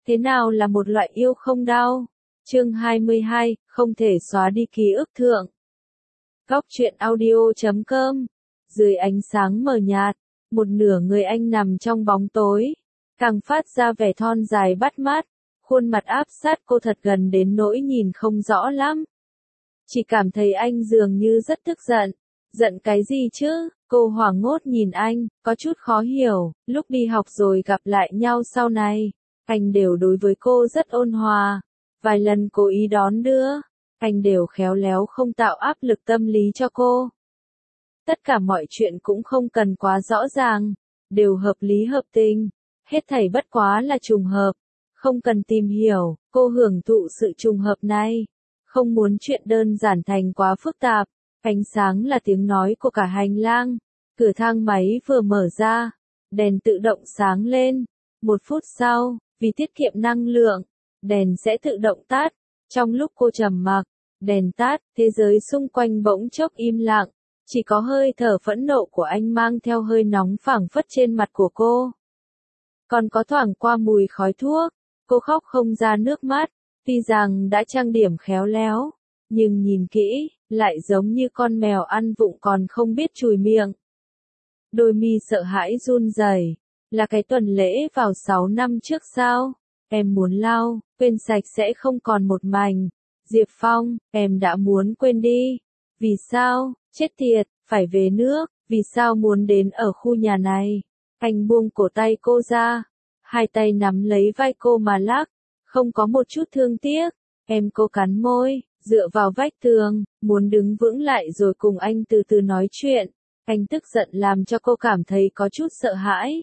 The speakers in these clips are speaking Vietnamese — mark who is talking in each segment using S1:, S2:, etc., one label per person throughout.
S1: Thế nào là một loại yêu không đau? Chương 22, không thể xóa đi ký ức thượng. Góc truyện audio.com. Dưới ánh sáng mờ nhạt, một nửa người anh nằm trong bóng tối, càng phát ra vẻ thon dài bắt mắt, khuôn mặt áp sát cô thật gần đến nỗi nhìn không rõ lắm. Chỉ cảm thấy anh dường như rất tức giận. Giận cái gì chứ? Cô hoảng hốt nhìn anh, có chút khó hiểu, lúc đi học rồi gặp lại nhau sau này, anh đều đối với cô rất ôn hòa. Vài lần cố ý đón đưa, anh đều khéo léo không tạo áp lực tâm lý cho cô. Tất cả mọi chuyện cũng không cần quá rõ ràng, đều hợp lý hợp tình, hết thảy bất quá là trùng hợp, không cần tìm hiểu, cô hưởng thụ sự trùng hợp này, không muốn chuyện đơn giản thành quá phức tạp. Ánh sáng là tiếng nói của cả hành lang, cửa thang máy vừa mở ra, đèn tự động sáng lên. 1 phút sau, vì tiết kiệm năng lượng, đèn sẽ tự động tắt. Trong lúc cô trầm mặc, đèn tắt, thế giới xung quanh bỗng chốc im lặng, chỉ có hơi thở phẫn nộ của anh mang theo hơi nóng phảng phất trên mặt của cô. Còn có thoảng qua mùi khói thuốc, cô khóc không ra nước mắt, tuy rằng đã trang điểm khéo léo, nhưng nhìn kỹ, lại giống như con mèo ăn vụng còn không biết chùi miệng. Đôi mi sợ hãi run rẩy, là cái tuần lễ vào 6 năm trước sao? Em muốn lau, quên sạch sẽ không còn một mảnh. Diệp Phong, em đã muốn quên đi. Vì sao? Chết tiệt, phải về nước, vì sao muốn đến ở khu nhà này? Anh buông cổ tay cô ra, hai tay nắm lấy vai cô mà lắc, không có một chút thương tiếc. Em cô cắn môi, dựa vào vách tường, muốn đứng vững lại rồi cùng anh từ từ nói chuyện. Anh tức giận làm cho cô cảm thấy có chút sợ hãi.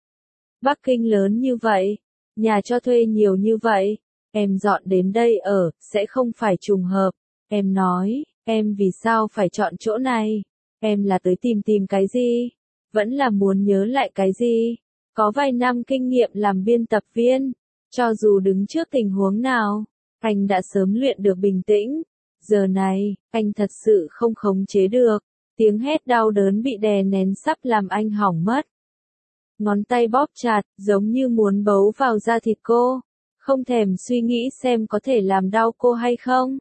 S1: Bắc Kinh lớn như vậy, nhà cho thuê nhiều như vậy, em dọn đến đây ở, sẽ không phải trùng hợp. Em nói, em vì sao phải chọn chỗ này? Em là tới tìm cái gì? Vẫn là muốn nhớ lại cái gì? Có vài năm kinh nghiệm làm biên tập viên, cho dù đứng trước tình huống nào, anh đã sớm luyện được bình tĩnh. Giờ này, anh thật sự không khống chế được, tiếng hét đau đớn bị đè nén sắp làm anh hỏng mất. Ngón tay bóp chặt, giống như muốn bấu vào da thịt cô, không thèm suy nghĩ xem có thể làm đau cô hay không.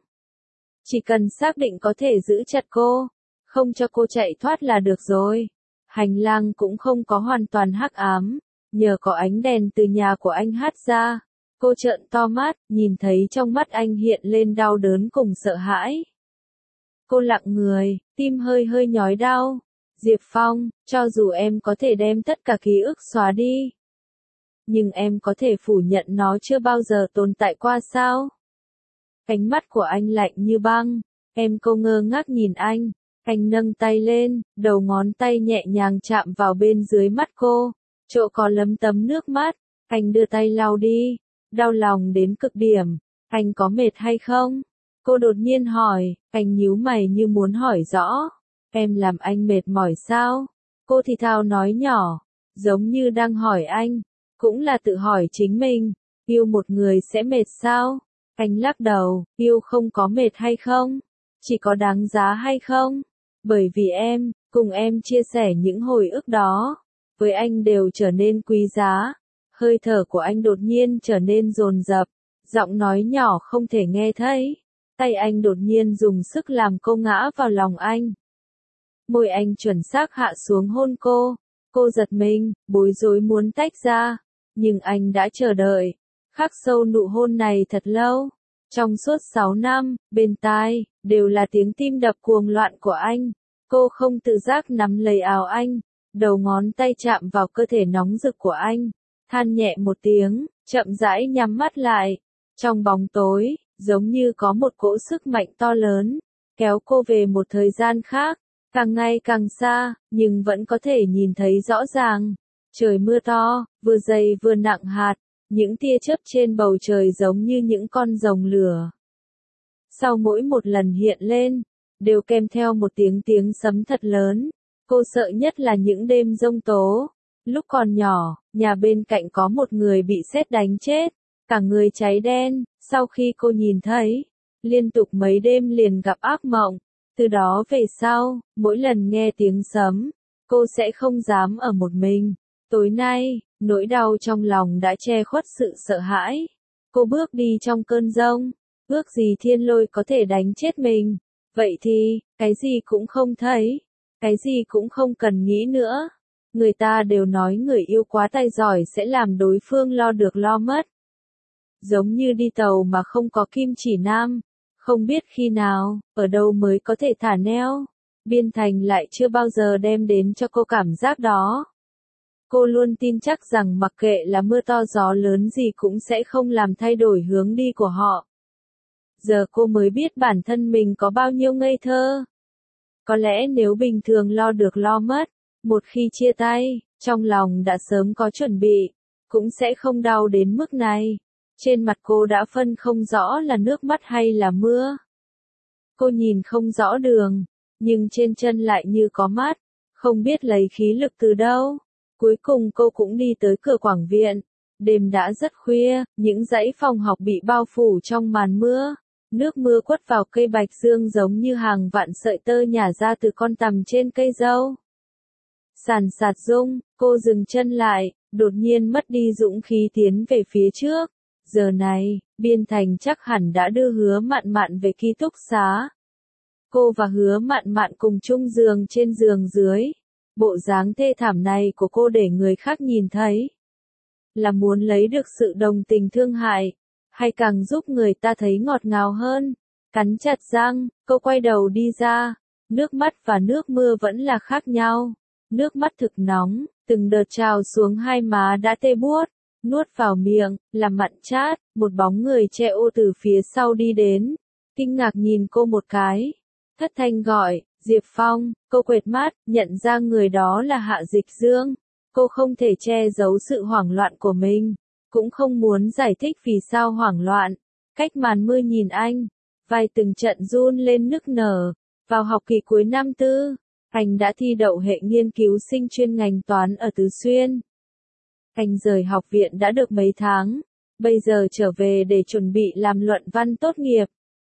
S1: Chỉ cần xác định có thể giữ chặt cô, không cho cô chạy thoát là được rồi. Hành lang cũng không có hoàn toàn hắc ám, nhờ có ánh đèn từ nhà của anh hắt ra. Cô trợn to mắt, nhìn thấy trong mắt anh hiện lên đau đớn cùng sợ hãi. Cô lặng người, tim hơi hơi nhói đau. Diệp Phong, cho dù em có thể đem tất cả ký ức xóa đi, nhưng em có thể phủ nhận nó chưa bao giờ tồn tại qua sao? Ánh mắt của anh lạnh như băng. Cô ngơ ngác nhìn anh nâng tay lên, đầu ngón tay nhẹ nhàng chạm vào bên dưới mắt cô, chỗ có lấm tấm nước mắt. Anh đưa tay lau đi. Đau lòng đến cực điểm. Anh có mệt hay không? Cô đột nhiên hỏi. Anh nhíu mày như muốn hỏi rõ. Em làm anh mệt mỏi sao? Cô thì thào nói nhỏ, giống như đang hỏi anh, cũng là tự hỏi chính mình. Yêu một người sẽ mệt sao? Anh lắc đầu, yêu không có mệt hay không? Chỉ có đáng giá hay không? Bởi vì em, cùng em chia sẻ những hồi ức đó, với anh đều trở nên quý giá. Hơi thở của anh đột nhiên trở nên dồn dập, giọng nói nhỏ không thể nghe thấy. Tay anh đột nhiên dùng sức làm cô ngã vào lòng anh. Môi anh chuẩn xác hạ xuống hôn cô. Cô giật mình, bối rối muốn tách ra, nhưng anh đã chờ đợi, khắc sâu nụ hôn này thật lâu. Trong suốt 6 năm, bên tai đều là tiếng tim đập cuồng loạn của anh. Cô không tự giác nắm lấy áo anh, đầu ngón tay chạm vào cơ thể nóng rực của anh, than nhẹ một tiếng, chậm rãi nhắm mắt lại. Trong bóng tối, giống như có một cỗ sức mạnh to lớn, kéo cô về một thời gian khác, càng ngày càng xa, nhưng vẫn có thể nhìn thấy rõ ràng. Trời mưa to, vừa dày vừa nặng hạt, những tia chớp trên bầu trời giống như những con rồng lửa. Sau mỗi một lần hiện lên, đều kèm theo một tiếng sấm thật lớn. Cô sợ nhất là những đêm giông tố. Lúc còn nhỏ, nhà bên cạnh có một người bị sét đánh chết, cả người cháy đen. Sau khi cô nhìn thấy, liên tục mấy đêm liền gặp ác mộng. Từ đó về sau, mỗi lần nghe tiếng sấm, cô sẽ không dám ở một mình. Tối nay, Nỗi đau trong lòng đã che khuất sự sợ hãi. Cô bước đi trong cơn giông, ước gì thiên lôi có thể đánh chết mình. Vậy thì, cái gì cũng không thấy, cái gì cũng không cần nghĩ nữa. Người ta đều nói người yêu quá tài giỏi sẽ làm đối phương lo được lo mất. Giống như đi tàu mà không có kim chỉ nam, không biết khi nào, ở đâu mới có thể thả neo. Biên Thành lại chưa bao giờ đem đến cho cô cảm giác đó. Cô luôn tin chắc rằng mặc kệ là mưa to gió lớn gì cũng sẽ không làm thay đổi hướng đi của họ. Giờ cô mới biết bản thân mình có bao nhiêu ngây thơ. Có lẽ nếu bình thường lo được lo mất, một khi chia tay, trong lòng đã sớm có chuẩn bị, cũng sẽ không đau đến mức này. Trên mặt cô đã phân không rõ là nước mắt hay là mưa. Cô nhìn không rõ đường, nhưng trên chân lại như có mắt, không biết lấy khí lực từ đâu. Cuối cùng cô cũng đi tới cửa quảng viện. Đêm đã rất khuya, những dãy phòng học bị bao phủ trong màn mưa. Nước mưa quất vào cây bạch dương giống như hàng vạn sợi tơ nhả ra từ con tằm trên cây dâu. Sàn sạt rung, cô dừng chân lại, đột nhiên mất đi dũng khí tiến về phía trước. Giờ này, Biên Thành chắc hẳn đã đưa Hứa Mạn Mạn về ký túc xá. Cô và Hứa Mạn Mạn cùng chung giường trên giường dưới. Bộ dáng thê thảm này của cô để người khác nhìn thấy. Là muốn lấy được sự đồng tình thương hại, hay càng giúp người ta thấy ngọt ngào hơn. Cắn chặt răng, cô quay đầu đi ra. Nước mắt và nước mưa vẫn là khác nhau. Nước mắt thực nóng, từng đợt trào xuống hai má đã tê buốt. Nuốt vào miệng, là mặn chát. Một bóng người che ô từ phía sau đi đến. Kinh ngạc nhìn cô một cái. Thất thanh gọi, Diệp Phong. Cô quệt mắt, nhận ra người đó là Hạ Dịch Dương. Cô không thể che giấu sự hoảng loạn của mình, cũng không muốn giải thích vì sao hoảng loạn. Cách màn mưa nhìn anh, vai từng trận run lên nức nở. Vào học kỳ cuối năm tư, anh đã thi đậu hệ nghiên cứu sinh chuyên ngành toán ở Tứ Xuyên. Anh rời học viện đã được mấy tháng, bây giờ trở về để chuẩn bị làm luận văn tốt nghiệp.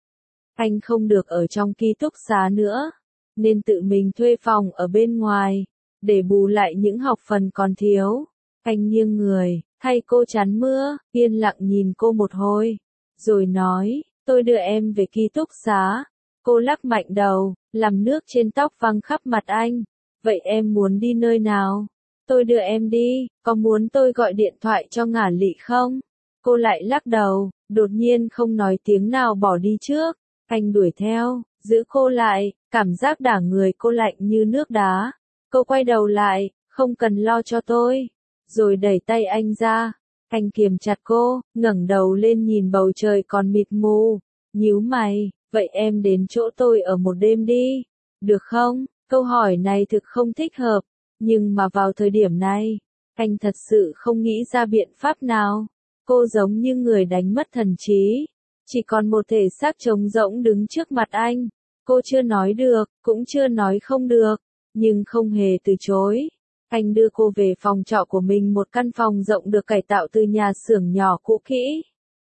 S1: Anh không được ở trong ký túc xá nữa, nên tự mình thuê phòng ở bên ngoài, để bù lại những học phần còn thiếu. Anh nghiêng người, thay cô chắn mưa, yên lặng nhìn cô một hồi, rồi nói, tôi đưa em về ký túc xá. Cô lắc mạnh đầu, làm nước trên tóc văng khắp mặt anh. Vậy em muốn đi nơi nào? Tôi đưa em đi, có muốn tôi gọi điện thoại cho Ngả Lị không? Cô lại lắc đầu, đột nhiên không nói tiếng nào bỏ đi trước. Anh đuổi theo, giữ cô lại, cảm giác đả người cô lạnh như nước đá. Cô quay đầu lại, không cần lo cho tôi. Rồi đẩy tay anh ra. Anh kiềm chặt cô, ngẩng đầu lên nhìn bầu trời còn mịt mù. Nhíu mày, vậy em đến chỗ tôi ở một đêm đi. Được không? Câu hỏi này thực không thích hợp. Nhưng mà vào thời điểm này, anh thật sự không nghĩ ra biện pháp nào. Cô giống như người đánh mất thần trí. Chỉ còn một thể xác trống rỗng đứng trước mặt anh. Cô chưa nói được, cũng chưa nói không được, nhưng không hề từ chối. Anh đưa cô về phòng trọ của mình, một căn phòng rộng được cải tạo từ nhà xưởng nhỏ cũ kỹ.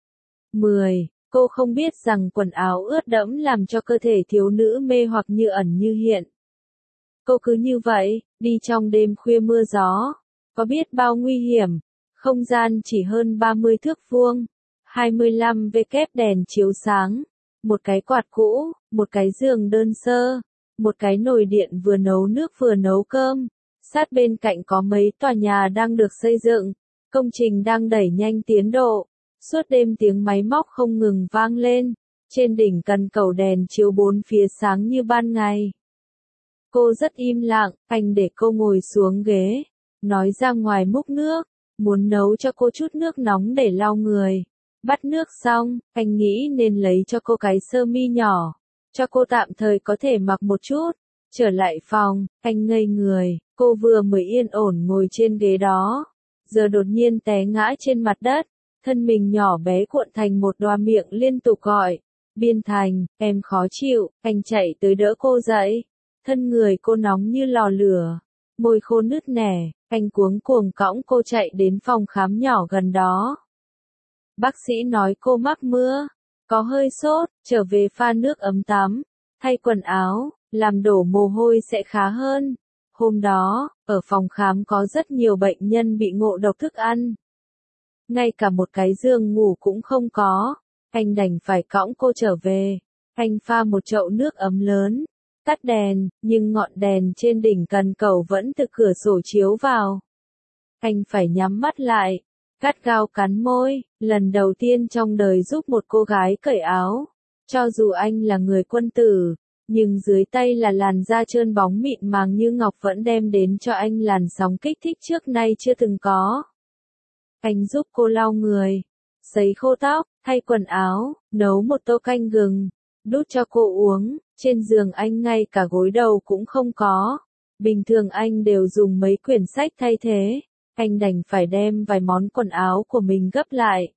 S1: 10. Cô không biết rằng quần áo ướt đẫm làm cho cơ thể thiếu nữ mê hoặc như ẩn như hiện. Cô cứ như vậy, đi trong đêm khuya mưa gió. Có biết bao nguy hiểm. Không gian chỉ hơn 30 thước vuông. 25W đèn chiếu sáng. Một cái quạt cũ, một cái giường đơn sơ. Một cái nồi điện vừa nấu nước vừa nấu cơm. Sát bên cạnh có mấy tòa nhà đang được xây dựng. Công trình đang đẩy nhanh tiến độ. Suốt đêm tiếng máy móc không ngừng vang lên. Trên đỉnh cần cầu đèn chiếu bốn phía sáng như ban ngày. Cô rất im lặng, anh để cô ngồi xuống ghế. Nói ra ngoài múc nước. Muốn nấu cho cô chút nước nóng để lau người. Bắt nước xong, anh nghĩ nên lấy cho cô cái sơ mi nhỏ. Cho cô tạm thời có thể mặc một chút. Trở lại phòng, anh ngây người. Cô vừa mới yên ổn ngồi trên ghế đó. Giờ đột nhiên té ngã trên mặt đất. Thân mình nhỏ bé cuộn thành một đoá, miệng liên tục gọi. Biên Thành, em khó chịu. Anh chạy tới đỡ cô dậy. Thân người cô nóng như lò lửa. Môi khô nứt nẻ. Anh cuống cuồng cõng cô chạy đến phòng khám nhỏ gần đó. Bác sĩ nói cô mắc mưa. Có hơi sốt, trở về pha nước ấm tắm. Thay quần áo, làm đổ mồ hôi sẽ khá hơn. Hôm đó, ở phòng khám có rất nhiều bệnh nhân bị ngộ độc thức ăn. Ngay cả một cái giường ngủ cũng không có. Anh đành phải cõng cô trở về. Anh pha một chậu nước ấm lớn, tắt đèn, nhưng ngọn đèn trên đỉnh cần cầu vẫn từ cửa sổ chiếu vào. Anh phải nhắm mắt lại, gắt gao cắn môi, lần đầu tiên trong đời giúp một cô gái cởi áo. Cho dù anh là người quân tử, nhưng dưới tay là làn da trơn bóng mịn màng như ngọc vẫn đem đến cho anh làn sóng kích thích trước nay chưa từng có. Anh giúp cô lau người, sấy khô tóc, thay quần áo, nấu một tô canh gừng, đút cho cô uống. Trên giường anh ngay cả gối đầu cũng không có. Bình thường anh đều dùng mấy quyển sách thay thế. Anh đành phải đem vài món quần áo của mình gấp lại,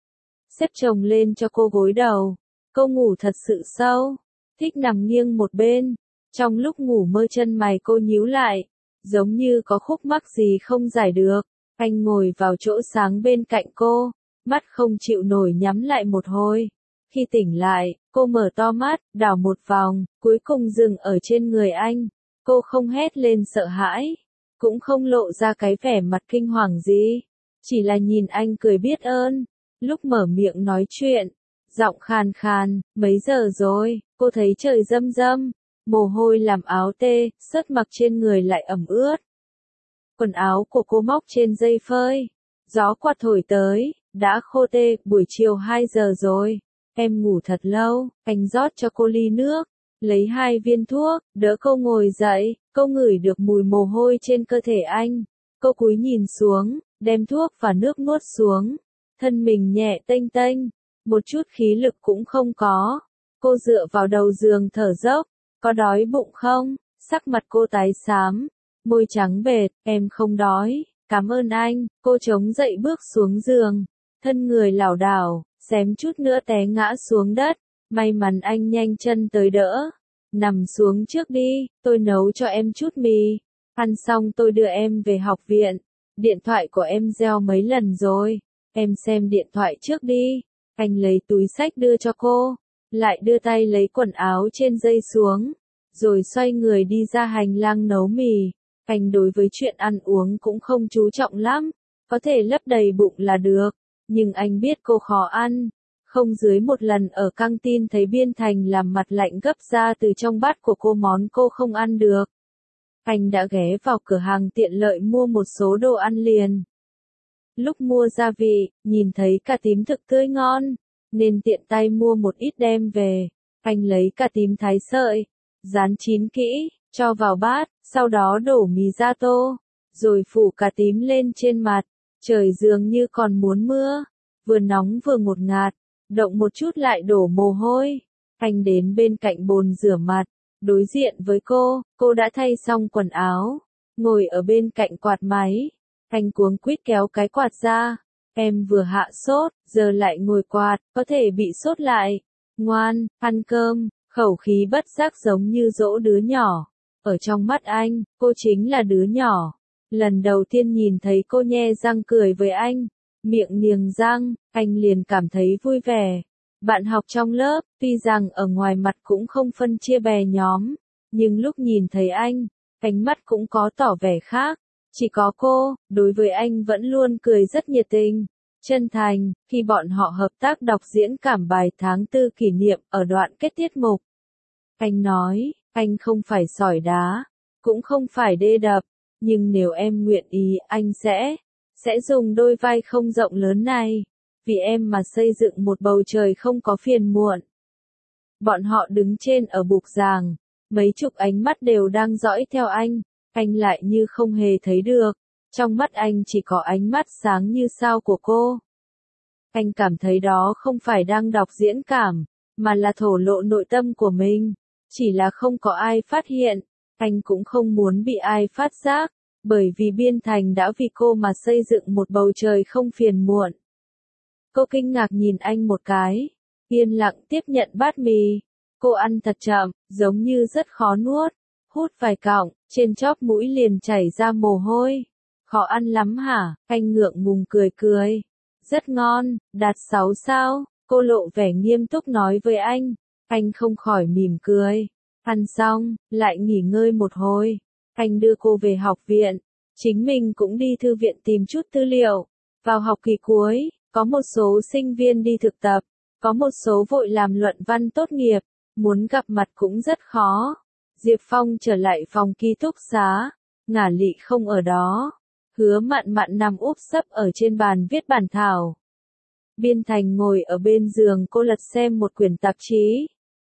S1: xếp chồng lên cho cô gối đầu. Cô ngủ thật sự sâu, thích nằm nghiêng một bên. Trong lúc ngủ mơ chân mày cô nhíu lại, giống như có khúc mắc gì không giải được. Anh ngồi vào chỗ sáng bên cạnh cô, mắt không chịu nổi nhắm lại một hồi. Khi tỉnh lại, cô mở to mắt, đảo một vòng, cuối cùng dừng ở trên người anh. Cô không hét lên sợ hãi, cũng không lộ ra cái vẻ mặt kinh hoàng gì, chỉ là nhìn anh cười biết ơn. Lúc mở miệng nói chuyện, giọng khàn khàn, mấy giờ rồi? Cô thấy trời râm râm, mồ hôi làm áo tê, sớt mặc trên người lại ẩm ướt. Quần áo của cô móc trên dây phơi, gió quạt thổi tới, đã khô tê. Buổi chiều 2 giờ rồi, em ngủ thật lâu. Anh rót cho cô ly nước, lấy 2 viên thuốc, đỡ cô ngồi dậy. Cô ngửi được mùi mồ hôi trên cơ thể anh. Cô cúi nhìn xuống, đem thuốc và nước nuốt xuống. Thân mình nhẹ tênh tênh, một chút khí lực cũng không có. Cô dựa vào đầu giường thở dốc. Có đói bụng không? Sắc mặt cô tái xám, môi trắng bệt. Em không đói, cảm ơn anh. Cô chống dậy bước xuống giường, thân người lảo đảo, xém chút nữa té ngã xuống đất. May mắn anh nhanh chân tới đỡ. Nằm xuống trước đi, tôi nấu cho em chút mì. Ăn xong tôi đưa em về học viện. Điện thoại của em reo mấy lần rồi. Em xem điện thoại trước đi. Anh lấy túi xách đưa cho cô, lại đưa tay lấy quần áo trên dây xuống, rồi xoay người đi ra hành lang nấu mì. Anh đối với chuyện ăn uống cũng không chú trọng lắm, có thể lấp đầy bụng là được, nhưng anh biết cô khó ăn. Không dưới một lần ở căng tin thấy Biên Thành làm mặt lạnh gấp ra từ trong bát của cô món cô không ăn được. Anh đã ghé vào cửa hàng tiện lợi mua một số đồ ăn liền. Lúc mua gia vị, nhìn thấy cà tím thực tươi ngon, nên tiện tay mua một ít đem về. Anh lấy cà tím thái sợi, rán chín kỹ, cho vào bát, sau đó đổ mì ra tô, rồi phủ cà tím lên trên mặt. Trời dường như còn muốn mưa, vừa nóng vừa ngột ngạt, động một chút lại đổ mồ hôi. Anh đến bên cạnh bồn rửa mặt, đối diện với cô đã thay xong quần áo, ngồi ở bên cạnh quạt máy. Anh cuống quýt kéo cái quạt ra. Em vừa hạ sốt, giờ lại ngồi quạt, có thể bị sốt lại. Ngoan, ăn cơm. Khẩu khí bất giác giống như dỗ đứa nhỏ. Ở trong mắt anh, cô chính là đứa nhỏ. Lần đầu tiên nhìn thấy cô nhe răng cười với anh, miệng niềng răng, anh liền cảm thấy vui vẻ. Bạn học trong lớp, tuy rằng ở ngoài mặt cũng không phân chia bè nhóm, nhưng lúc nhìn thấy anh, ánh mắt cũng có tỏ vẻ khác. Chỉ có cô, đối với anh vẫn luôn cười rất nhiệt tình, chân thành. Khi bọn họ hợp tác đọc diễn cảm bài tháng 4 kỷ niệm ở đoạn kết tiết mục, anh nói, anh không phải sỏi đá, cũng không phải đê đập, nhưng nếu em nguyện ý, anh sẽ dùng đôi vai không rộng lớn này, vì em mà xây dựng một bầu trời không có phiền muộn. Bọn họ đứng trên ở bục giảng, mấy chục ánh mắt đều đang dõi theo anh lại như không hề thấy được, trong mắt anh chỉ có ánh mắt sáng như sao của cô. Anh cảm thấy đó không phải đang đọc diễn cảm, mà là thổ lộ nội tâm của mình, chỉ là không có ai phát hiện, anh cũng không muốn bị ai phát giác, bởi vì Biên Thành đã vì cô mà xây dựng một bầu trời không phiền muộn. Cô kinh ngạc nhìn anh một cái, yên lặng tiếp nhận bát mì. Cô ăn thật chậm, giống như rất khó nuốt, hút vài cọng, trên chóp mũi liền chảy ra mồ hôi. Khó ăn lắm hả? Anh ngượng ngùng cười cười. Rất ngon, đạt 6 sao, cô lộ vẻ nghiêm túc nói với anh. Anh không khỏi mỉm cười. Ăn xong, lại nghỉ ngơi một hồi. Anh đưa cô về học viện, chính mình cũng đi thư viện tìm chút tư liệu. Vào học kỳ cuối, có một số sinh viên đi thực tập, có một số vội làm luận văn tốt nghiệp, muốn gặp mặt cũng rất khó. Diệp Phong trở lại phòng ký túc xá, Ngả Lị không ở đó. Hứa Mạn Mạn nằm úp sấp ở trên bàn viết bản thảo. Biên Thành ngồi ở bên giường cô lật xem một quyển tạp chí.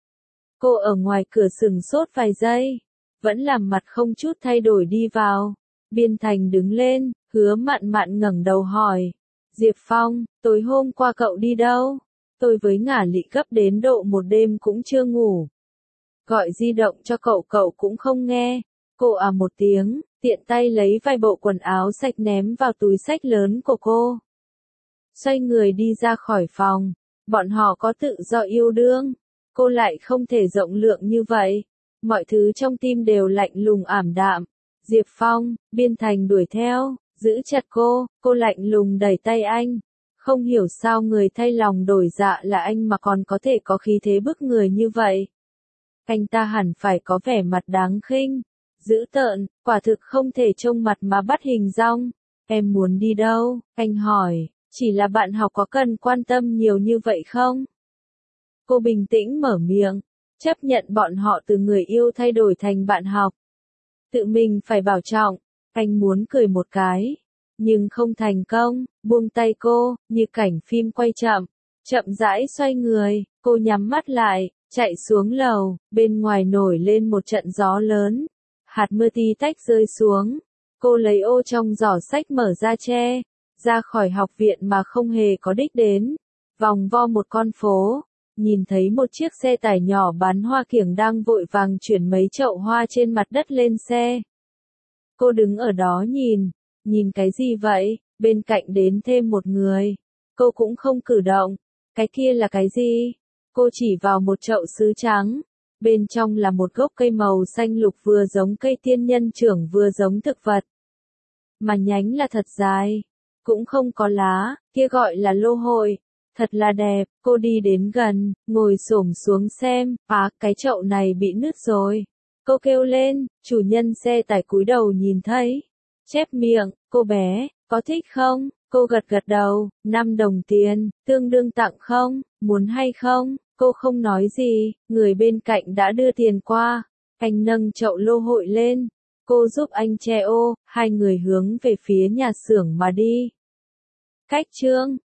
S1: Cô ở ngoài cửa sừng sốt vài giây, vẫn làm mặt không chút thay đổi đi vào. Biên Thành đứng lên, Hứa Mạn Mạn ngẩng đầu hỏi. Diệp Phong, tối hôm qua cậu đi đâu? Tôi với Ngả Lị gấp đến độ một đêm cũng chưa ngủ. Gọi di động cho cậu cũng không nghe. Cô à một tiếng, tiện tay lấy vài bộ quần áo sạch ném vào túi xách lớn của cô. Xoay người đi ra khỏi phòng, bọn họ có tự do yêu đương. Cô lại không thể rộng lượng như vậy. Mọi thứ trong tim đều lạnh lùng ảm đạm. Diệp Phong, Biên Thành đuổi theo, giữ chặt cô lạnh lùng đẩy tay anh. Không hiểu sao người thay lòng đổi dạ là anh mà còn có thể có khí thế bức người như vậy. Anh ta hẳn phải có vẻ mặt đáng khinh, dữ tợn, quả thực không thể trông mặt mà bắt hình dong. Em muốn đi đâu? Anh hỏi, chỉ là bạn học có cần quan tâm nhiều như vậy không? Cô bình tĩnh mở miệng, chấp nhận bọn họ từ người yêu thay đổi thành bạn học. Tự mình phải bảo trọng, anh muốn cười một cái, nhưng không thành công, buông tay cô, như cảnh phim quay chậm rãi xoay người, cô nhắm mắt lại, chạy xuống lầu, bên ngoài nổi lên một trận gió lớn, hạt mưa tí tách rơi xuống, cô lấy ô trong giỏ sách mở ra che, ra khỏi học viện mà không hề có đích đến, vòng vo một con phố. Nhìn thấy một chiếc xe tải nhỏ bán hoa kiểng đang vội vàng chuyển mấy chậu hoa trên mặt đất lên xe. Cô đứng ở đó nhìn cái gì vậy? Bên cạnh đến thêm một người. Cô cũng không cử động. Cái kia là cái gì? Cô chỉ vào một chậu sứ trắng. Bên trong là một gốc cây màu xanh lục vừa giống cây tiên nhân trưởng vừa giống thực vật. Mà nhánh là thật dài. Cũng không có lá, kia gọi là lô hội. Thật là đẹp, cô đi đến gần, ngồi xổm xuống xem, cái chậu này bị nứt rồi. Cô kêu lên, chủ nhân xe tải cúi đầu nhìn thấy. Chép miệng, cô bé, có thích không? Cô gật gật đầu, 5 đồng tiền, tương đương tặng không, muốn hay không? Cô không nói gì, người bên cạnh đã đưa tiền qua. Anh nâng chậu lô hội lên, cô giúp anh che ô, hai người hướng về phía nhà xưởng mà đi. Cách chương